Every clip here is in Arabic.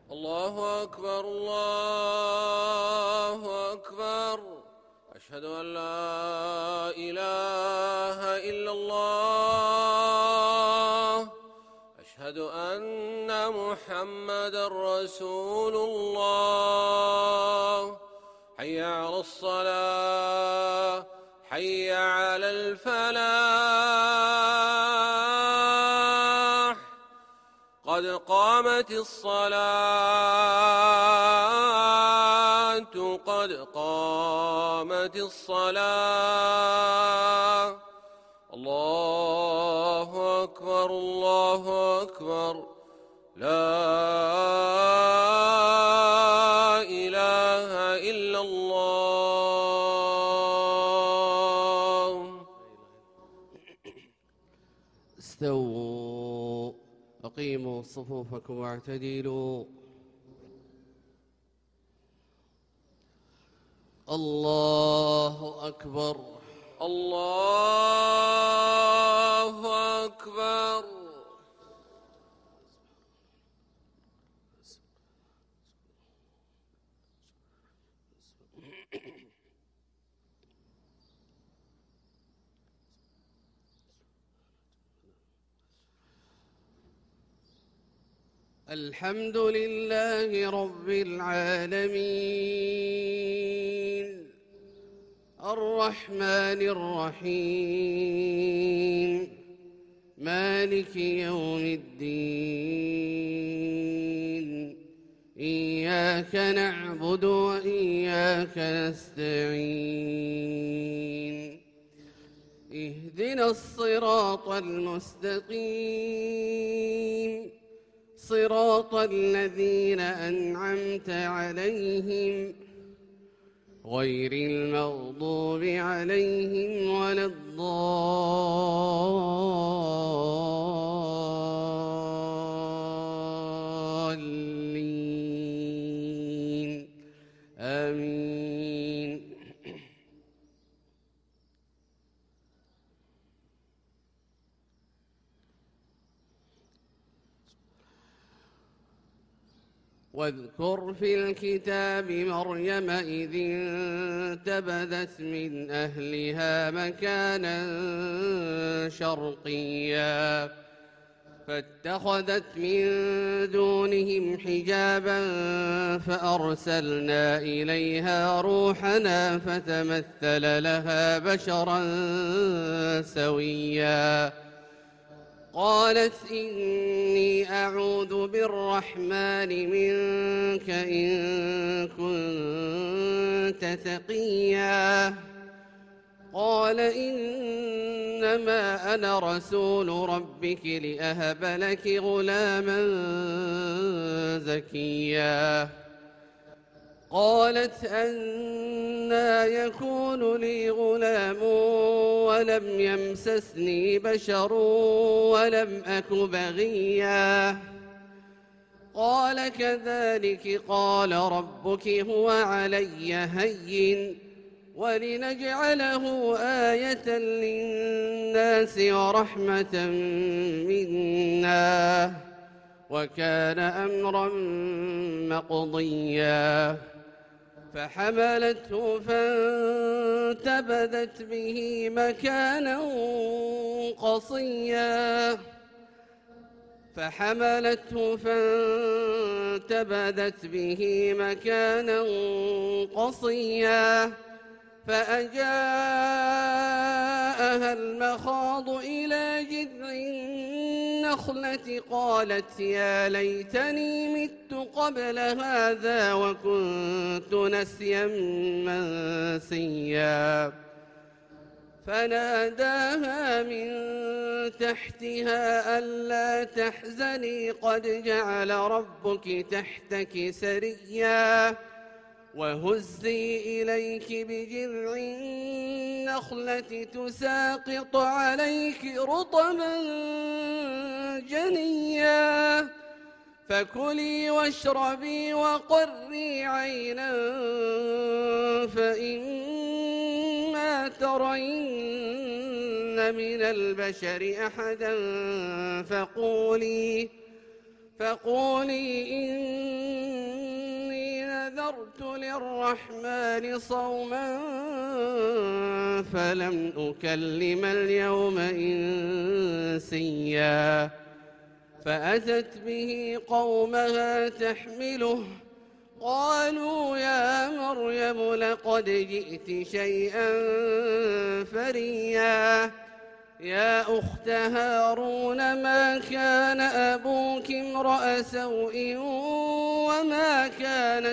الله أكبر الله أكبر. أشهد أن لا إله إلا الله. أشهد أن محمدا رسول الله. حي على الصلاة، حي على الفلاح، قد قامت الصلاة، قد قامت الصلاة. الله أكبر الله أكبر. لا إله إلا الله. استووا، أقيموا صفوفكم واعتدلوا. الله أكبر الله أكبر. الحمد لله رب العالمين، الرحمن الرحيم، مالك يوم الدين. إياك نعبد وإياك نستعين. اهدنا الصراط المستقيم، صراط الذين أنعمت عليهم غير المغضوب عليهم ولا الضالين. آمين. واذكر في الكتاب مريم إذ انتبذت من أهلها مكانا شرقيا فاتخذت من دونهم حجابا فأرسلنا إليها روحنا فتمثل لها بشرا سويا. قالت إني أعوذ بالرحمن منك إن كنت تقيا. قال إنما أنا رسول ربك لأهب لك غلاما زكيا. قالت أنى يكون لي غلام ولم يمسسني بشر ولم أك بغيا. قال كذلك قال ربك هو علي هين ولنجعله آية للناس ورحمة منا وكان أمرا مقضيا. فحملته فانتبذت به مكانا قصيا. فحملته فانتبذت به مكانا قصيا. فأجاءها المخاض إلى جذع النخلة قالت يا ليتني مت قبل هذا وكنت نسيا منسيا. فناداها من تحتها ألا تحزني قد جعل ربك تحتك سريا وهزي إليك بجذع النخلة تساقط عليك رطبا جنيا. فكلي واشربي وقري عينا فإما ترين من البشر أحدا فقولي إني نذرت للرحمن صوما فلن أكلم اليوم إنسيا فأتت به قومها تحمله قالوا يا مريم لقد جئت شيئا فريا يا أخت هارون ما كان أبوك امرأ سوء وما كانت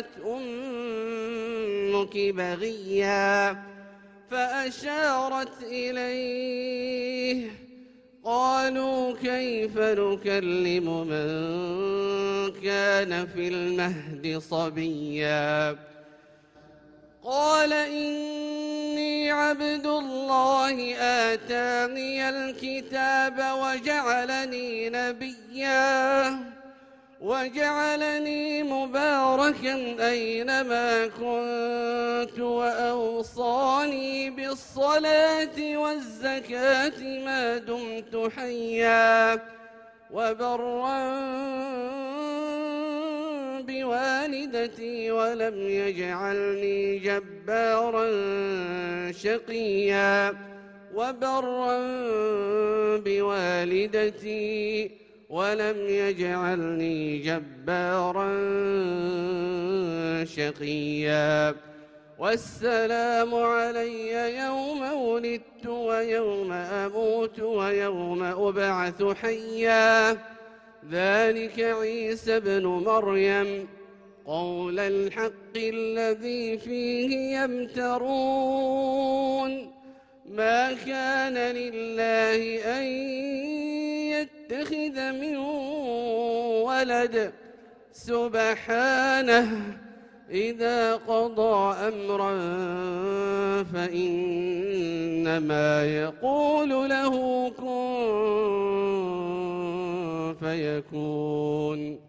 أمك بغيا فأشارت إليه قالوا كيف نكلم من كان في المهد صبيا قال إني عبد الله آتاني الكتاب وجعلني نبيا وجعلني مباركا أينما كنت وأوصاني بالصلاة والزكاة ما دمت حيا وبرا بوالدتي ولم يجعلني جبارا شقيا وبرا بوالدتي ولم يجعلني جبارا شقيا والسلام علي يوم ولدت ويوم أموت ويوم أبعث حيا ذلك عيسى ابن مريم قول الحق الذي فيه يمترون ما كان لله أن يتخذ من ولد سبحانه إذا قضى أمرا فإنما يقول له كن فيكون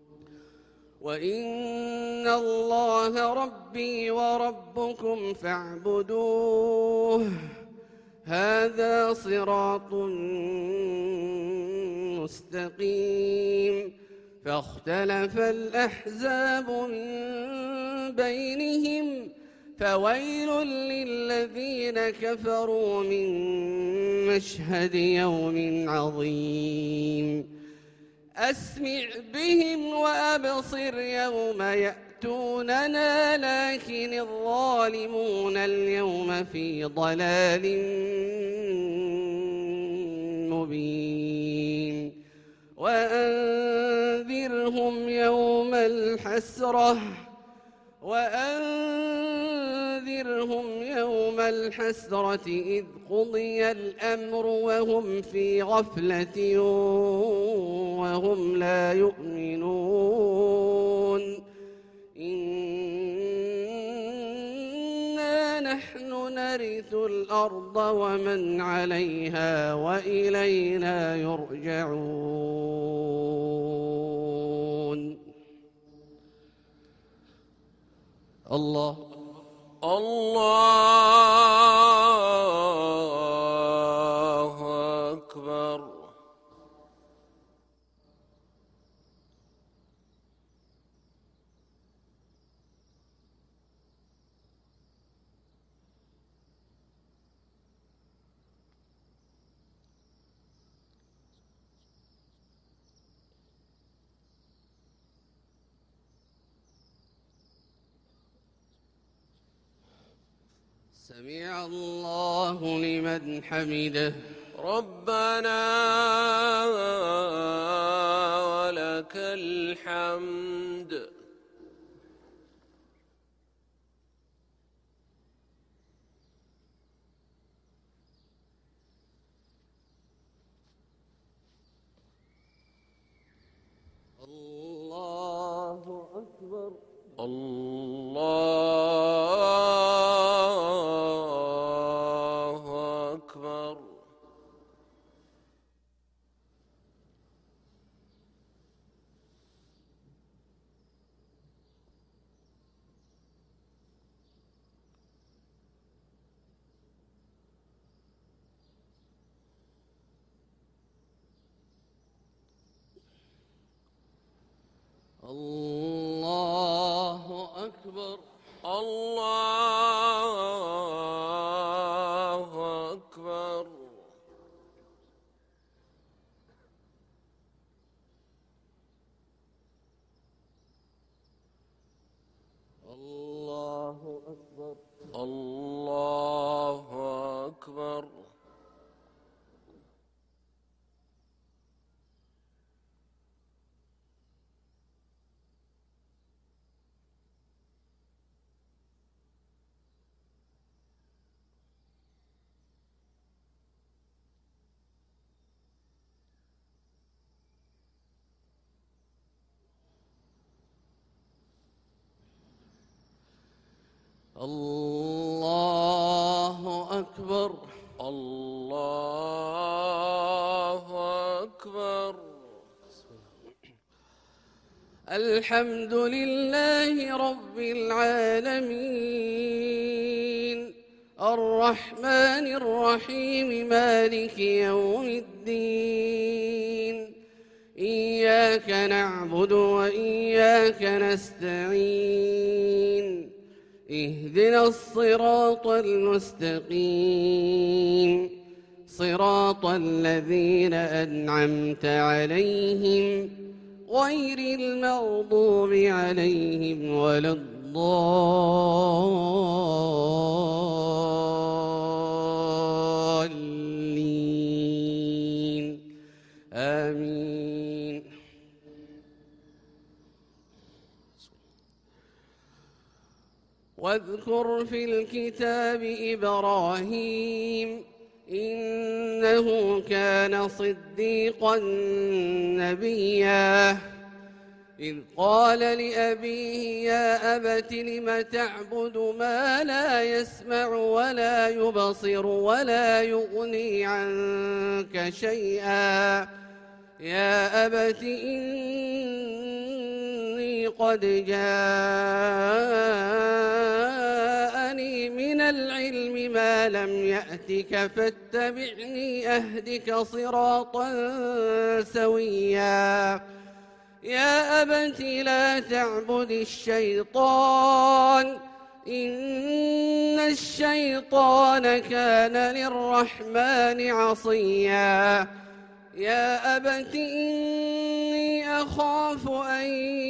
وإن الله ربي وربكم فاعبدوه هذا صراط مستقيم فاختلف الأحزاب من بينهم فويل للذين كفروا من مشهد يوم عظيم أسمع بهم وأبصر يوم يأتوننا لكن الظالمون اليوم في ضلال مبين وأنذرهم يوم الحسرة إذ قضي الأمر وهم في غفلة وهم لا يؤمنون إنا نحن نرث الأرض ومن عليها وإلينا يرجعون الله أكبر سمع الله لمن حمده ربنا ولك الحمد الله أكبر الله أكبر الله أكبر. الله أكبر. الله أكبر. الله أكبر. الله أكبر. الله أكبر. الحمد لله رب العالمين الرحمن الرحيم مالك يوم الدين إياك نعبد وإياك نستعين اهدنا الصراط المستقيم صراط الذين أنعمت عليهم غير المغضوب عليهم ولا الضالين آمين. واذكر في الكتاب إبراهيم إنه كان صديقا نبيا إذ قال لأبيه يا أبت لم تعبد ما لا يسمع ولا يبصر ولا يغني عنك شيئا يا أبت إني قد جاءني من العلم ما لم يأتك فاتبعني أهدك صراطا سويا يا أبت لا تعبد الشيطان إن الشيطان كان للرحمن عصيا يا أبت إني أخاف أن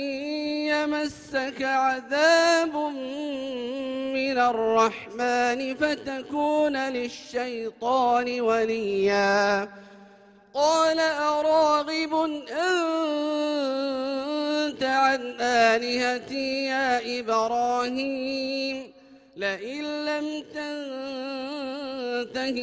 يمسك عذاب من الرحمن فتكون للشيطان وليا قال أراغب أنت عن آلهتي يا إبراهيم لئن لم تنته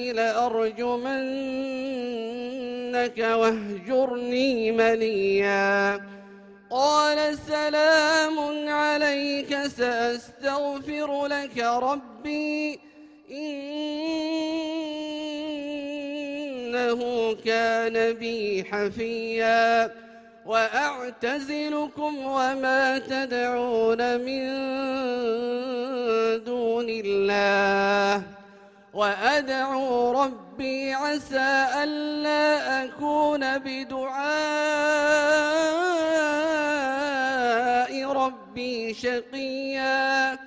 لأرجمنك واهجرني مليا قال سلام عليك سأستغفر لك ربي إنه كان بي حفيا وأعتزلكم وما تدعون من دون الله وأدعو ربي عسى ألا أكون بدعاء ربي شقيا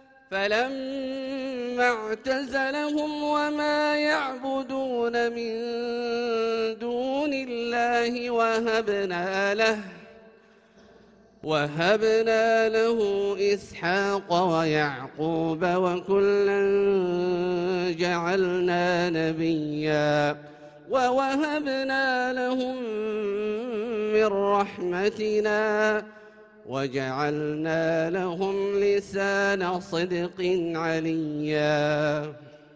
فلما اعتزلهم وما يعبدون من دون الله وهبنا له إسحاق ويعقوب وكلا جعلنا نبيا ووهبنا لهم من رحمتنا وجعلنا لهم لسان صدق عليا.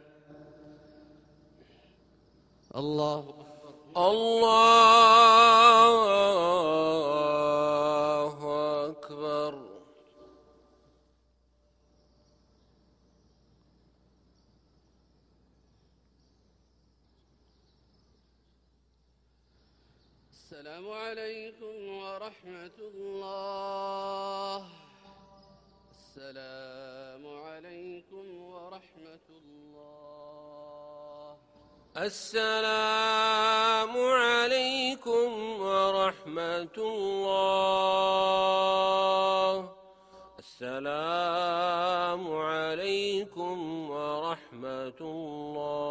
الله أكبر. السلام عليكم ورحمة الله. السلام عليكم ورحمة الله. السلام عليكم ورحمة الله. السلام السلام عليكم ورحمة الله.